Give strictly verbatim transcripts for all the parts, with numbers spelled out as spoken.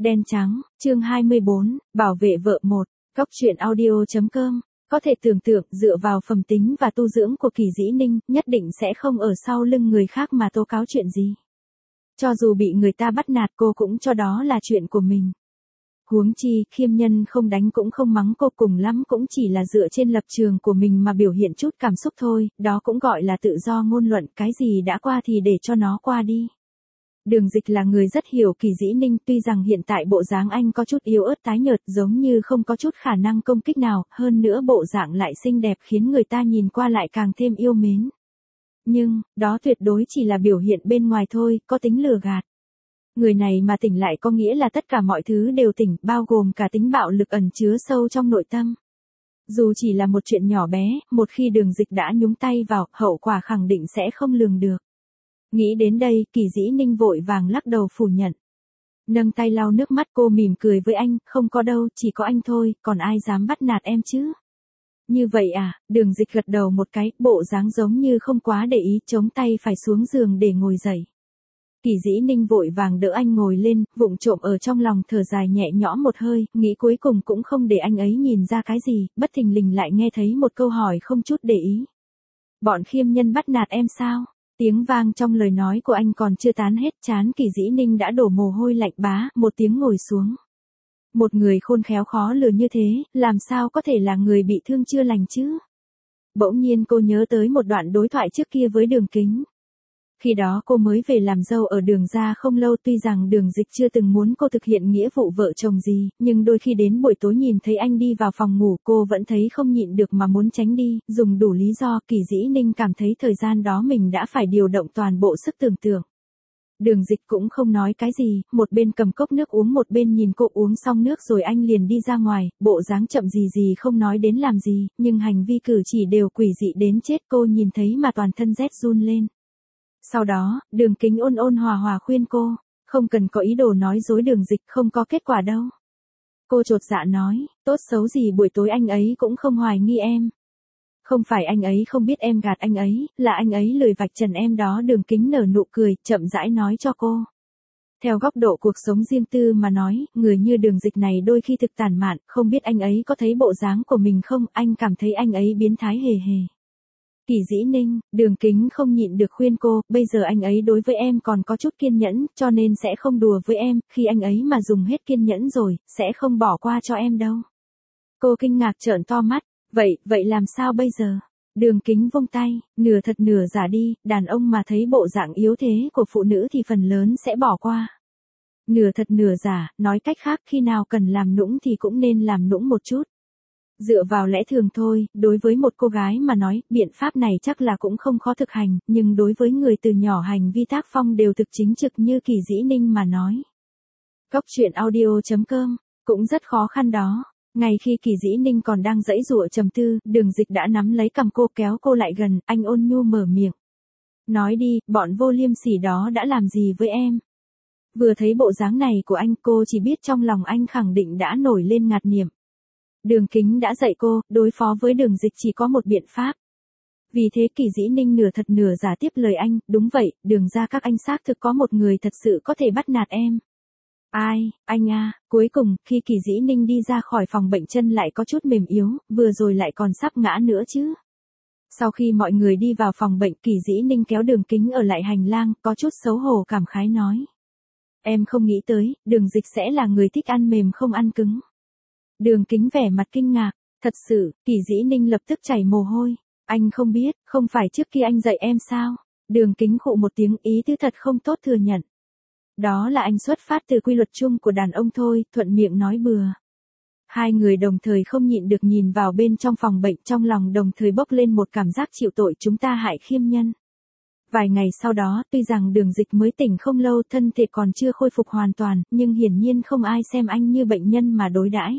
Đen trắng, chương hai mươi bốn, bảo vệ vợ một, góc truyện audio.com. Có thể tưởng tượng dựa vào phẩm tính và tu dưỡng của Kỳ Dĩ Ninh, nhất định sẽ không ở sau lưng người khác mà tố cáo chuyện gì. Cho dù bị người ta bắt nạt cô cũng cho đó là chuyện của mình. Huống chi, Khiêm Nhân không đánh cũng không mắng cô, cùng lắm cũng chỉ là dựa trên lập trường của mình mà biểu hiện chút cảm xúc thôi, đó cũng gọi là tự do ngôn luận, cái gì đã qua thì để cho nó qua đi. Đường Dịch là người rất hiểu Kỳ Dĩ Ninh, tuy rằng hiện tại bộ dáng anh có chút yếu ớt tái nhợt giống như không có chút khả năng công kích nào, hơn nữa bộ dạng lại xinh đẹp khiến người ta nhìn qua lại càng thêm yêu mến. Nhưng, đó tuyệt đối chỉ là biểu hiện bên ngoài thôi, có tính lừa gạt. Người này mà tỉnh lại có nghĩa là tất cả mọi thứ đều tỉnh, bao gồm cả tính bạo lực ẩn chứa sâu trong nội tâm. Dù chỉ là một chuyện nhỏ bé, một khi Đường Dịch đã nhúng tay vào, hậu quả khẳng định sẽ không lường được. Nghĩ đến đây, Kỳ Dĩ Ninh vội vàng lắc đầu phủ nhận. Nâng tay lau nước mắt, cô mỉm cười với anh, không có đâu, chỉ có anh thôi, còn ai dám bắt nạt em chứ? Như vậy à? Đường Dịch gật đầu một cái, bộ dáng giống như không quá để ý, chống tay phải xuống giường để ngồi dậy. Kỳ Dĩ Ninh vội vàng đỡ anh ngồi lên, vụng trộm ở trong lòng thở dài nhẹ nhõm một hơi, nghĩ cuối cùng cũng không để anh ấy nhìn ra cái gì, bất thình lình lại nghe thấy một câu hỏi không chút để ý. Bọn Khiêm Nhân bắt nạt em sao? Tiếng vang trong lời nói của anh còn chưa tán hết, trán Kỳ Dĩ Ninh đã đổ mồ hôi lạnh bá, một tiếng ngồi xuống. Một người khôn khéo khó lừa như thế, làm sao có thể là người bị thương chưa lành chứ? Bỗng nhiên cô nhớ tới một đoạn đối thoại trước kia với Đường Kính. Khi đó cô mới về làm dâu ở Đường gia không lâu, tuy rằng Đường Dịch chưa từng muốn cô thực hiện nghĩa vụ vợ chồng gì, nhưng đôi khi đến buổi tối nhìn thấy anh đi vào phòng ngủ, cô vẫn thấy không nhịn được mà muốn tránh đi, dùng đủ lý do. Kỳ Dĩ Ninh cảm thấy thời gian đó mình đã phải điều động toàn bộ sức tưởng tượng. Đường Dịch cũng không nói cái gì, một bên cầm cốc nước uống một bên nhìn cô uống xong nước rồi anh liền đi ra ngoài, bộ dáng chậm gì gì không nói đến làm gì, nhưng hành vi cử chỉ đều quỷ dị đến chết, cô nhìn thấy mà toàn thân rét run lên. Sau đó, Đường Kính ôn ôn hòa hòa khuyên cô, không cần có ý đồ nói dối Đường Dịch, không có kết quả đâu. Cô chột dạ nói, tốt xấu gì buổi tối anh ấy cũng không hoài nghi em. Không phải anh ấy không biết em gạt anh ấy, là anh ấy lười vạch trần em đó. Đường Kính nở nụ cười, chậm rãi nói cho cô. Theo góc độ cuộc sống riêng tư mà nói, người như Đường Dịch này đôi khi thực tàn mạn, không biết anh ấy có thấy bộ dáng của mình không, anh cảm thấy anh ấy biến thái hề hề. Kỳ Dĩ Ninh, Đường Kính không nhịn được khuyên cô, bây giờ anh ấy đối với em còn có chút kiên nhẫn, cho nên sẽ không đùa với em, khi anh ấy mà dùng hết kiên nhẫn rồi, sẽ không bỏ qua cho em đâu. Cô kinh ngạc trợn to mắt, vậy, vậy làm sao bây giờ? Đường Kính vung tay, nửa thật nửa giả đi, đàn ông mà thấy bộ dạng yếu thế của phụ nữ thì phần lớn sẽ bỏ qua. Nửa thật nửa giả, nói cách khác khi nào cần làm nũng thì cũng nên làm nũng một chút. Dựa vào lẽ thường thôi, đối với một cô gái mà nói, biện pháp này chắc là cũng không khó thực hành, nhưng đối với người từ nhỏ hành vi tác phong đều thực chính trực như Kỳ Dĩ Ninh mà nói. Góc truyện audio.com, cũng rất khó khăn đó. Ngay khi Kỳ Dĩ Ninh còn đang giãy giụa trầm tư, Đường Dịch đã nắm lấy cằm cô kéo cô lại gần, anh ôn nhu mở miệng. Nói đi, bọn vô liêm sỉ đó đã làm gì với em? Vừa thấy bộ dáng này của anh, cô chỉ biết trong lòng anh khẳng định đã nổi lên ngạt niệm. Đường Kính đã dạy cô, đối phó với Đường Dịch chỉ có một biện pháp. Vì thế Kỳ Dĩ Ninh nửa thật nửa giả tiếp lời anh, đúng vậy, Đường ra các anh xác thực có một người thật sự có thể bắt nạt em. Ai, anh à, cuối cùng, khi Kỳ Dĩ Ninh đi ra khỏi phòng bệnh chân lại có chút mềm yếu, vừa rồi lại còn sắp ngã nữa chứ. Sau khi mọi người đi vào phòng bệnh, Kỳ Dĩ Ninh kéo Đường Kính ở lại hành lang, có chút xấu hổ cảm khái nói. Em không nghĩ tới, Đường Dịch sẽ là người thích ăn mềm không ăn cứng. Đường Kính vẻ mặt kinh ngạc, thật sự, Kỳ Dĩ Ninh lập tức chảy mồ hôi. Anh không biết, không phải trước kia anh dạy em sao? Đường Kính khụ một tiếng, ý tứ thật không tốt thừa nhận. Đó là anh xuất phát từ quy luật chung của đàn ông thôi, thuận miệng nói bừa. Hai người đồng thời không nhịn được nhìn vào bên trong phòng bệnh, trong lòng đồng thời bốc lên một cảm giác chịu tội, chúng ta hại Khiêm Nhân. Vài ngày sau đó, tuy rằng Đường Dịch mới tỉnh không lâu, thân thể còn chưa khôi phục hoàn toàn, nhưng hiển nhiên không ai xem anh như bệnh nhân mà đối đãi.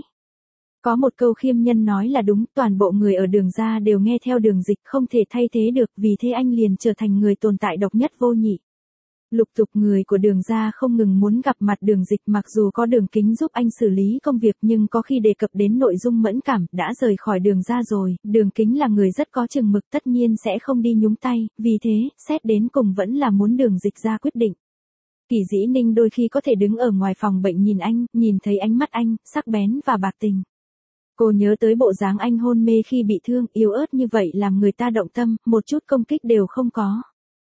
Có một câu Khiêm Nhân nói là đúng, toàn bộ người ở Đường gia đều nghe theo Đường Dịch, không thể thay thế được, vì thế anh liền trở thành người tồn tại độc nhất vô nhị. Lục tục người của Đường gia không ngừng muốn gặp mặt Đường Dịch, mặc dù có Đường Kính giúp anh xử lý công việc nhưng có khi đề cập đến nội dung mẫn cảm, đã rời khỏi Đường gia rồi, Đường Kính là người rất có chừng mực tất nhiên sẽ không đi nhúng tay, vì thế, xét đến cùng vẫn là muốn Đường Dịch ra quyết định. Kỳ Dĩ Ninh đôi khi có thể đứng ở ngoài phòng bệnh nhìn anh, nhìn thấy ánh mắt anh, sắc bén và bạc tình. Cô nhớ tới bộ dáng anh hôn mê khi bị thương, yếu ớt như vậy làm người ta động tâm, một chút công kích đều không có.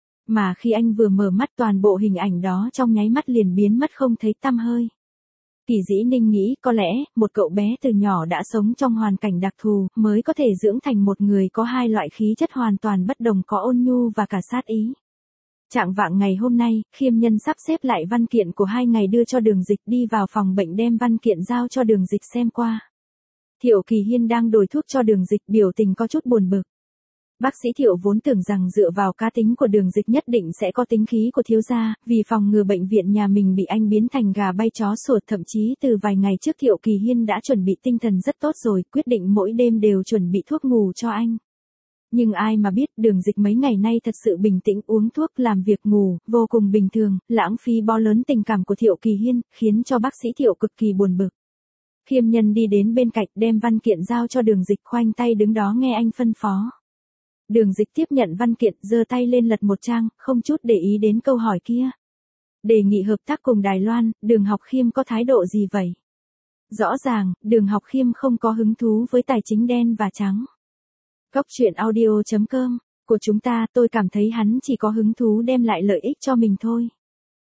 Mà khi anh vừa mở mắt toàn bộ hình ảnh đó trong nháy mắt liền biến mất không thấy tăm hơi. Kỳ Dĩ Ninh nghĩ có lẽ, một cậu bé từ nhỏ đã sống trong hoàn cảnh đặc thù, mới có thể dưỡng thành một người có hai loại khí chất hoàn toàn bất đồng, có ôn nhu và cả sát ý. Trạng vạng ngày hôm nay, Khiêm Nhân sắp xếp lại văn kiện của hai ngày đưa cho Đường Dịch, đi vào phòng bệnh đem văn kiện giao cho Đường Dịch xem qua. Thiệu Kỳ Hiên đang đổi thuốc cho Đường Dịch, biểu tình có chút buồn bực. Bác sĩ Thiệu vốn tưởng rằng dựa vào cá tính của Đường Dịch nhất định sẽ có tính khí của thiếu gia, vì phòng ngừa bệnh viện nhà mình bị anh biến thành gà bay chó sủa, thậm chí từ vài ngày trước Thiệu Kỳ Hiên đã chuẩn bị tinh thần rất tốt rồi, quyết định mỗi đêm đều chuẩn bị thuốc ngủ cho anh. Nhưng ai mà biết, Đường Dịch mấy ngày nay thật sự bình tĩnh, uống thuốc, làm việc, ngủ, vô cùng bình thường, lãng phí bó lớn tình cảm của Thiệu Kỳ Hiên, khiến cho bác sĩ Thiệu cực kỳ buồn bực. Khiêm Nhân đi đến bên cạnh đem văn kiện giao cho Đường Dịch, khoanh tay đứng đó nghe anh phân phó. Đường Dịch tiếp nhận văn kiện, giơ tay lên lật một trang, không chút để ý đến câu hỏi kia. Đề nghị hợp tác cùng Đài Loan, Đường Học Khiêm có thái độ gì vậy? Rõ ràng, Đường Học Khiêm không có hứng thú với tài chính đen và trắng. Góc truyện audio chấm com của chúng ta, tôi cảm thấy hắn chỉ có hứng thú đem lại lợi ích cho mình thôi.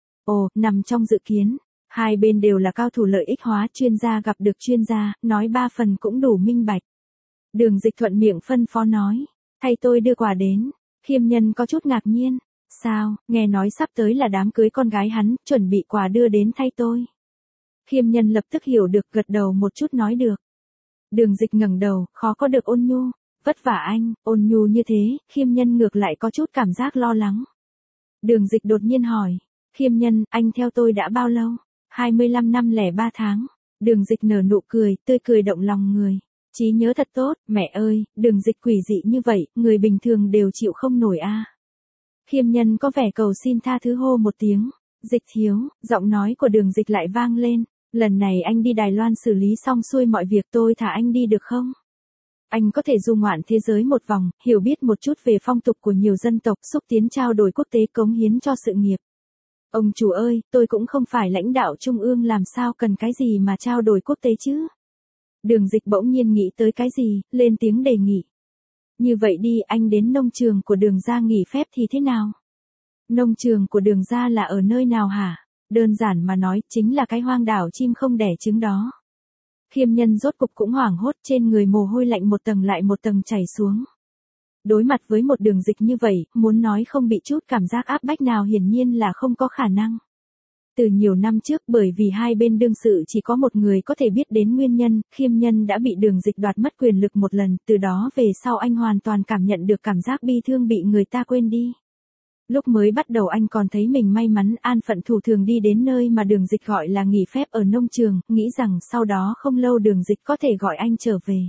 Ồ, nằm trong dự kiến, hai bên đều là cao thủ lợi ích hóa, chuyên gia gặp được chuyên gia, nói ba phần cũng đủ minh bạch. Đường Dịch thuận miệng phân phó nói, thay tôi đưa quà đến. Khiêm Nhân có chút ngạc nhiên, sao, nghe nói sắp tới là đám cưới con gái hắn, chuẩn bị quà đưa đến thay tôi. Khiêm Nhân lập tức hiểu được, gật đầu một chút nói được. Đường Dịch ngẩng đầu, khó có được ôn nhu. Vất vả anh, ôn nhu như thế, Khiêm Nhân ngược lại có chút cảm giác lo lắng. Đường Dịch đột nhiên hỏi, Khiêm Nhân, anh theo tôi đã bao lâu? hai mươi lăm năm lẻ ba tháng. Đường Dịch nở nụ cười, tươi cười động lòng người. Trí nhớ thật tốt, mẹ ơi, Đường Dịch quỷ dị như vậy, người bình thường đều chịu không nổi a. À. Khiêm Nhân có vẻ cầu xin tha thứ hô một tiếng, Dịch thiếu, giọng nói của Đường Dịch lại vang lên, lần này anh đi Đài Loan xử lý xong xuôi mọi việc, tôi thả anh đi được không? Anh có thể du ngoạn thế giới một vòng, hiểu biết một chút về phong tục của nhiều dân tộc, xúc tiến trao đổi quốc tế, cống hiến cho sự nghiệp. Ông chủ ơi, tôi cũng không phải lãnh đạo trung ương, làm sao cần cái gì mà trao đổi quốc tế chứ? Đường Dịch bỗng nhiên nghĩ tới cái gì, lên tiếng đề nghị. Như vậy đi, anh đến nông trường của Đường gia nghỉ phép thì thế nào? Nông trường của Đường gia là ở nơi nào hả? Đơn giản mà nói, chính là cái hoang đảo chim không đẻ trứng đó. Khiêm Nhân rốt cục cũng hoảng hốt, trên người mồ hôi lạnh một tầng lại một tầng chảy xuống. Đối mặt với một Đường Dịch như vậy, muốn nói không bị chút cảm giác áp bách nào hiển nhiên là không có khả năng. Từ nhiều năm trước, bởi vì hai bên đương sự chỉ có một người có thể biết đến nguyên nhân, Khiêm Nhân đã bị Đường Dịch đoạt mất quyền lực một lần, từ đó về sau anh hoàn toàn cảm nhận được cảm giác bi thương bị người ta quên đi. Lúc mới bắt đầu anh còn thấy mình may mắn an phận thủ thường đi đến nơi mà Đường Dịch gọi là nghỉ phép ở nông trường, nghĩ rằng sau đó không lâu Đường Dịch có thể gọi anh trở về.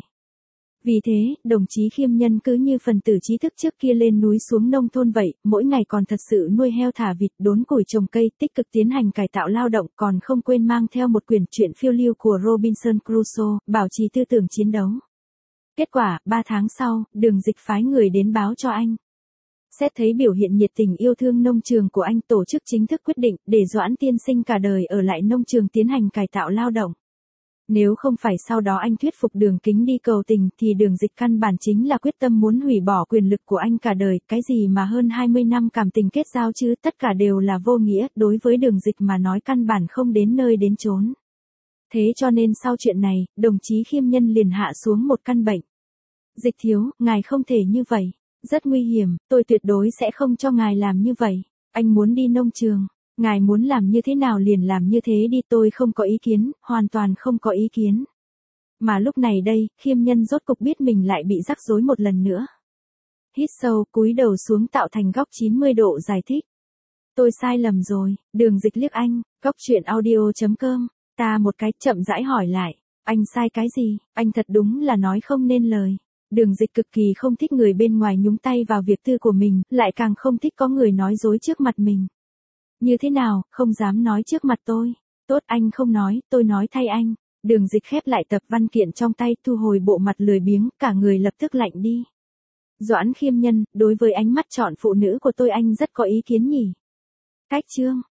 Vì thế, đồng chí Khiêm Nhân cứ như phần tử trí thức trước kia lên núi xuống nông thôn vậy, mỗi ngày còn thật sự nuôi heo thả vịt, đốn củi trồng cây, tích cực tiến hành cải tạo lao động, còn không quên mang theo một quyển truyện phiêu lưu của Robinson Crusoe, bảo trì tư tưởng chiến đấu. Kết quả, ba tháng sau, Đường Dịch phái người đến báo cho anh. Xét thấy biểu hiện nhiệt tình yêu thương nông trường của anh, tổ chức chính thức quyết định, để Doãn tiên sinh cả đời ở lại nông trường tiến hành cải tạo lao động. Nếu không phải sau đó anh thuyết phục Đường Kính đi cầu tình, thì Đường Dịch căn bản chính là quyết tâm muốn hủy bỏ quyền lực của anh cả đời, cái gì mà hơn hai mươi năm cảm tình kết giao chứ, tất cả đều là vô nghĩa, đối với Đường Dịch mà nói căn bản không đến nơi đến chốn. Thế cho nên sau chuyện này, đồng chí Khiêm Nhân liền hạ xuống một căn bệnh. Dịch thiếu, ngài không thể như vậy. Rất nguy hiểm, tôi tuyệt đối sẽ không cho ngài làm như vậy. Anh muốn đi nông trường, ngài muốn làm như thế nào liền làm như thế đi, tôi không có ý kiến, hoàn toàn không có ý kiến. Mà lúc này đây, Khiêm Nhân rốt cục biết mình lại bị rắc rối một lần nữa. Hít sâu, cúi đầu xuống tạo thành góc chín mươi độ giải thích. Tôi sai lầm rồi. Đường Dịch liếc anh, góc truyện audio chấm com, ta một cái, chậm rãi hỏi lại, anh sai cái gì? Anh thật đúng là nói không nên lời. Đường Dịch cực kỳ không thích người bên ngoài nhúng tay vào việc tư của mình, lại càng không thích có người nói dối trước mặt mình. Như thế nào, không dám nói trước mặt tôi. Tốt, anh không nói, tôi nói thay anh. Đường Dịch khép lại tập văn kiện trong tay, thu hồi bộ mặt lười biếng, cả người lập tức lạnh đi. Doãn Khiêm Nhân, đối với ánh mắt chọn phụ nữ của tôi anh rất có ý kiến nhỉ. Cách chương.